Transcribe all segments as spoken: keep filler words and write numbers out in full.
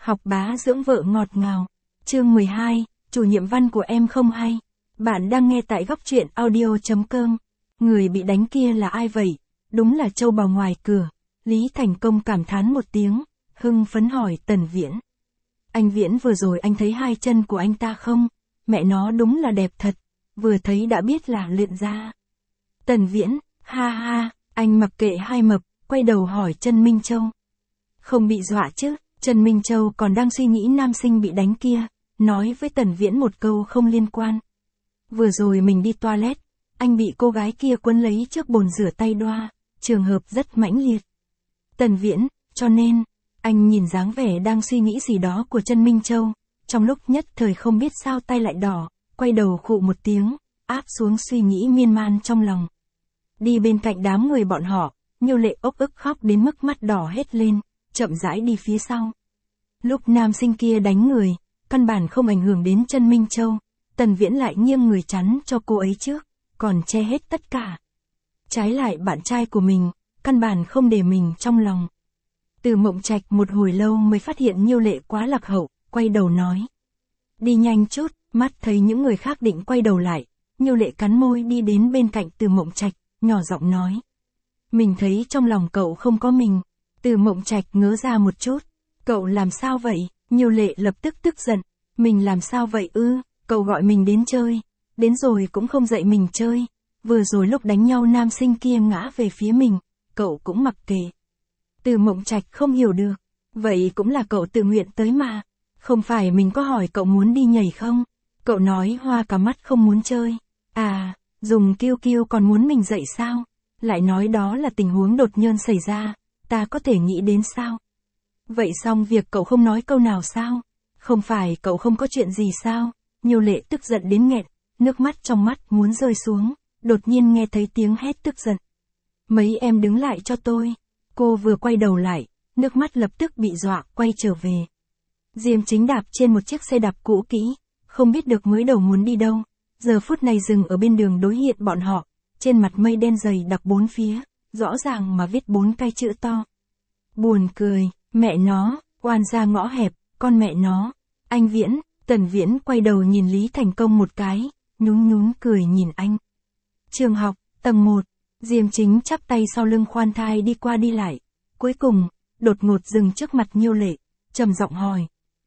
Học bá dưỡng vợ ngọt ngào. Chương mười hai, chủ nhiệm văn của em không hay. Bạn đang nghe tại góc truyện audio.com. Người bị đánh kia là ai vậy? Đúng là châu bò ngoài cửa. Lý Thành Công cảm thán một tiếng, hưng phấn hỏi Tần Viễn. Anh Viễn, vừa rồi anh thấy hai chân của anh ta không? Mẹ nó đúng là đẹp thật. Vừa thấy đã biết là luyện ra. Tần Viễn, ha ha, anh mặc kệ hai mập, quay đầu hỏi Trân Minh Châu. Không bị dọa chứ? Trân Minh Châu còn đang suy nghĩ nam sinh bị đánh kia, nói với Tần Viễn một câu không liên quan. Vừa rồi mình đi toilet, anh bị cô gái kia quấn lấy trước bồn rửa tay đoa, trường hợp rất mãnh liệt. Tần Viễn, cho nên, anh nhìn dáng vẻ đang suy nghĩ gì đó của Trân Minh Châu, trong lúc nhất thời không biết sao tay lại đỏ, quay đầu khụ một tiếng, áp xuống suy nghĩ miên man trong lòng. Đi bên cạnh đám người bọn họ, Nhiêu Lệ ốc ức khóc đến mức mắt đỏ hết lên, chậm rãi đi phía sau. Lúc nam sinh kia đánh người, căn bản không ảnh hưởng đến Trân Minh Châu, Tần Viễn lại nghiêng người chắn cho cô ấy trước, còn che hết tất cả. Trái lại bạn trai của mình, căn bản không để mình trong lòng. Từ Mộng Trạch một hồi lâu mới phát hiện Nhiêu Lệ quá lạc hậu, quay đầu nói. Đi nhanh chút, mắt thấy những người khác định quay đầu lại, Nhiêu Lệ cắn môi đi đến bên cạnh Từ Mộng Trạch, nhỏ giọng nói. Mình thấy trong lòng cậu không có mình. Từ Mộng Trạch ngớ ra một chút. Cậu làm sao vậy? Nhiêu Lệ lập tức tức giận. Mình làm sao vậy ư? Cậu gọi mình đến chơi. Đến rồi cũng không dạy mình chơi. Vừa rồi lúc đánh nhau nam sinh kia ngã về phía mình. Cậu cũng mặc kệ. Từ Mộng Trạch không hiểu được. Vậy cũng là cậu tự nguyện tới mà. Không phải mình có hỏi cậu muốn đi nhảy không? Cậu nói hoa cả mắt không muốn chơi. À, dùng kiêu kiêu còn muốn mình dạy sao? Lại nói đó là tình huống đột nhiên xảy ra. Ta có thể nghĩ đến sao? Vậy xong việc cậu không nói câu nào sao? Không phải cậu không có chuyện gì sao? Nhiêu Lệ tức giận đến nghẹn, nước mắt trong mắt muốn rơi xuống, đột nhiên nghe thấy tiếng hét tức giận. Mấy em đứng lại cho tôi. Cô vừa quay đầu lại, nước mắt lập tức bị dọa quay trở về. Diêm Chính đạp trên một chiếc xe đạp cũ kỹ, không biết được mới đầu muốn đi đâu, giờ phút này dừng ở bên đường đối diện bọn họ, trên mặt mây đen dày đặc bốn phía, rõ ràng mà viết bốn cái chữ to. Buồn cười, mẹ nó, oan ra ngõ hẹp, con mẹ nó. Anh Viễn, Tần Viễn quay đầu nhìn Lý Thành Công một cái, nhún nhún cười nhìn anh. Trường học, tầng một, Diêm Chính chắp tay sau lưng khoan thai đi qua đi lại, cuối cùng, đột ngột dừng trước mặt Nhiêu Lệ, trầm giọng hỏi.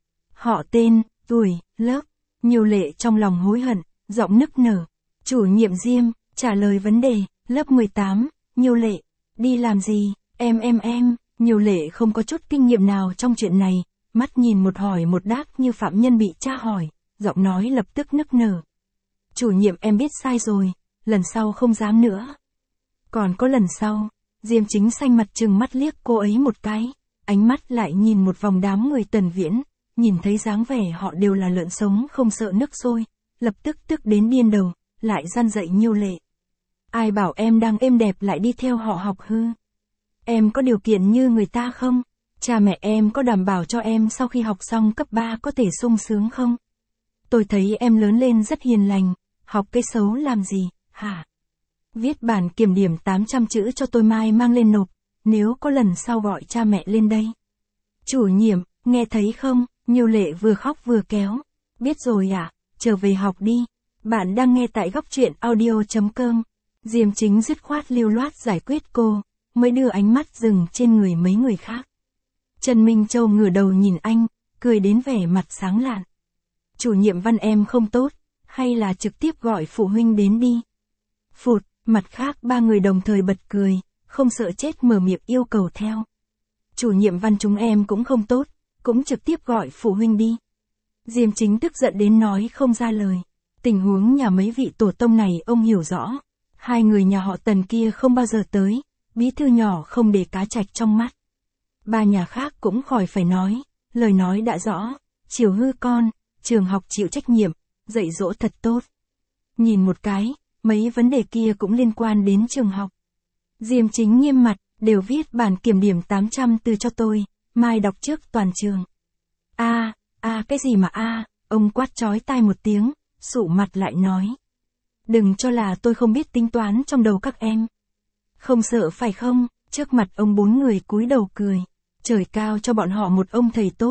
Họ tên, tuổi, lớp. Nhiêu Lệ trong lòng hối hận, giọng nức nở. Chủ nhiệm Diêm, trả lời vấn đề, lớp mười tám, Nhiêu Lệ, đi làm gì, em em em. Nhiêu Lệ không có chút kinh nghiệm nào trong chuyện này, mắt nhìn một hỏi một đáp như phạm nhân bị tra hỏi, giọng nói lập tức nức nở. Chủ nhiệm em biết sai rồi, lần sau không dám nữa. Còn có lần sau, Diêm Chính xanh mặt trừng mắt liếc cô ấy một cái, ánh mắt lại nhìn một vòng đám người Tần Viễn, nhìn thấy dáng vẻ họ đều là lợn sống không sợ nước sôi, lập tức tức đến điên đầu, lại gian dạy Nhiêu Lệ. Ai bảo em đang êm đẹp lại đi theo họ học hư? Em có điều kiện như người ta không? Cha mẹ em có đảm bảo cho em sau khi học xong cấp ba có thể sung sướng không? Tôi thấy em lớn lên rất hiền lành, học cái xấu làm gì, hả? Viết bản kiểm điểm tám trăm chữ cho tôi mai mang lên nộp, nếu có lần sau gọi cha mẹ lên đây. Chủ nhiệm, nghe thấy không? Nhiêu Lệ vừa khóc vừa kéo. Biết rồi ạ, à? Trở về học đi. Bạn đang nghe tại góc truyện audio.com. Diêm Chính dứt khoát lưu loát giải quyết cô, mới đưa ánh mắt dừng trên người mấy người khác. Trân Minh Châu ngửa đầu nhìn anh, cười đến vẻ mặt sáng lạn. Chủ nhiệm văn em không tốt, hay là trực tiếp gọi phụ huynh đến đi. Phụt, mặt khác ba người đồng thời bật cười, không sợ chết mở miệng yêu cầu theo. Chủ nhiệm văn chúng em cũng không tốt, cũng trực tiếp gọi phụ huynh đi. Diêm Chính tức giận đến nói không ra lời. Tình huống nhà mấy vị tổ tông này ông hiểu rõ. Hai người nhà họ Tần kia không bao giờ tới, bí thư nhỏ không để cá trạch trong mắt. Ba nhà khác cũng khỏi phải nói, lời nói đã rõ, chiều hư con, trường học chịu trách nhiệm, dạy dỗ thật tốt. Nhìn một cái, mấy vấn đề kia cũng liên quan đến trường học. Diêm Chính nghiêm mặt, đều viết bản kiểm điểm tám trăm từ cho tôi, mai đọc trước toàn trường. A, à, a à, cái gì mà a, à? Ông quát chói tai một tiếng, sụ mặt lại nói. Đừng cho là tôi không biết tính toán trong đầu các em. Không sợ phải không? Trước mặt ông bốn người cúi đầu cười. Trời cao cho bọn họ một ông thầy tốt,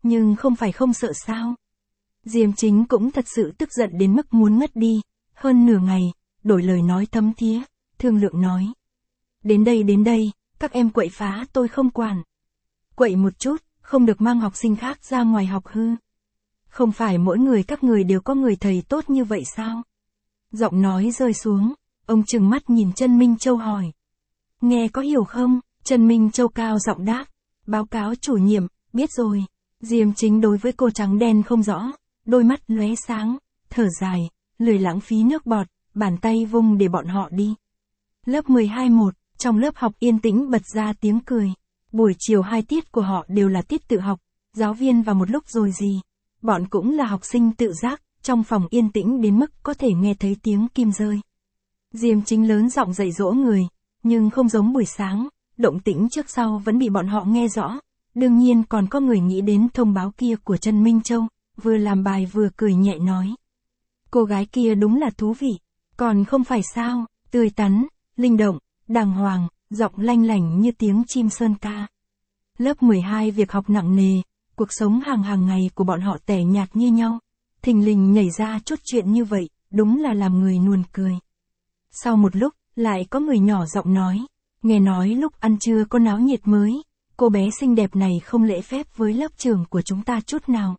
nhưng không phải không sợ sao. Diêm Chính cũng thật sự tức giận đến mức muốn ngất đi, hơn nửa ngày, đổi lời nói thấm thía, thương lượng nói. Đến đây đến đây, các em quậy phá tôi không quản. Quậy một chút, không được mang học sinh khác ra ngoài học hư. Không phải mỗi người các người đều có người thầy tốt như vậy sao? Giọng nói rơi xuống, ông trừng mắt nhìn Trân Minh Châu hỏi. Nghe có hiểu không? Trân Minh Châu cao giọng đáp. Báo cáo chủ nhiệm, biết rồi. Diêm Chính đối với cô trắng đen không rõ, đôi mắt lóe sáng, thở dài, lười lãng phí nước bọt, bàn tay vung để bọn họ đi. Lớp mười hai một, trong lớp học yên tĩnh bật ra tiếng cười. Buổi chiều hai tiết của họ đều là tiết tự học, giáo viên vào một lúc rồi gì. Bọn cũng là học sinh tự giác, trong phòng yên tĩnh đến mức có thể nghe thấy tiếng kim rơi. Diêm Chính lớn giọng dạy dỗ người, nhưng không giống buổi sáng, động tĩnh trước sau vẫn bị bọn họ nghe rõ. Đương nhiên còn có người nghĩ đến thông báo kia của Trân Minh Châu, vừa làm bài vừa cười nhẹ nói. Cô gái kia đúng là thú vị, còn không phải sao, tươi tắn, linh động, đàng hoàng, giọng lanh lảnh như tiếng chim sơn ca. Lớp mười hai việc học nặng nề, cuộc sống hàng hàng ngày của bọn họ tẻ nhạt như nhau, thình lình nhảy ra chút chuyện như vậy, đúng là làm người nuồn cười. Sau một lúc, lại có người nhỏ giọng nói, nghe nói lúc ăn trưa có náo nhiệt mới, cô bé xinh đẹp này không lễ phép với lớp trưởng của chúng ta chút nào.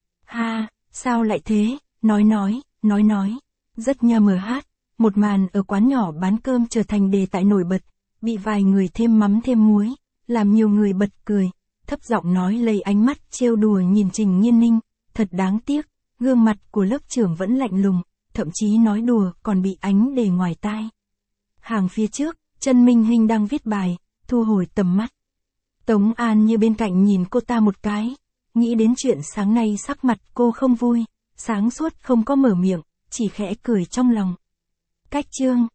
Ha, sao lại thế, nói nói, nói nói, rất nha mờ hát, một màn ở quán nhỏ bán cơm trở thành đề tài nổi bật, bị vài người thêm mắm thêm muối, làm nhiều người bật cười, thấp giọng nói lấy ánh mắt trêu đùa nhìn Trình Nhiên Ninh, thật đáng tiếc, gương mặt của lớp trưởng vẫn lạnh lùng, thậm chí nói đùa còn bị ánh đề ngoài tai. Hàng phía trước, Trân Minh Hinh đang viết bài, thu hồi tầm mắt. Tống An như bên cạnh nhìn cô ta một cái, nghĩ đến chuyện sáng nay sắc mặt cô không vui, sáng suốt không có mở miệng, chỉ khẽ cười trong lòng. Cách chương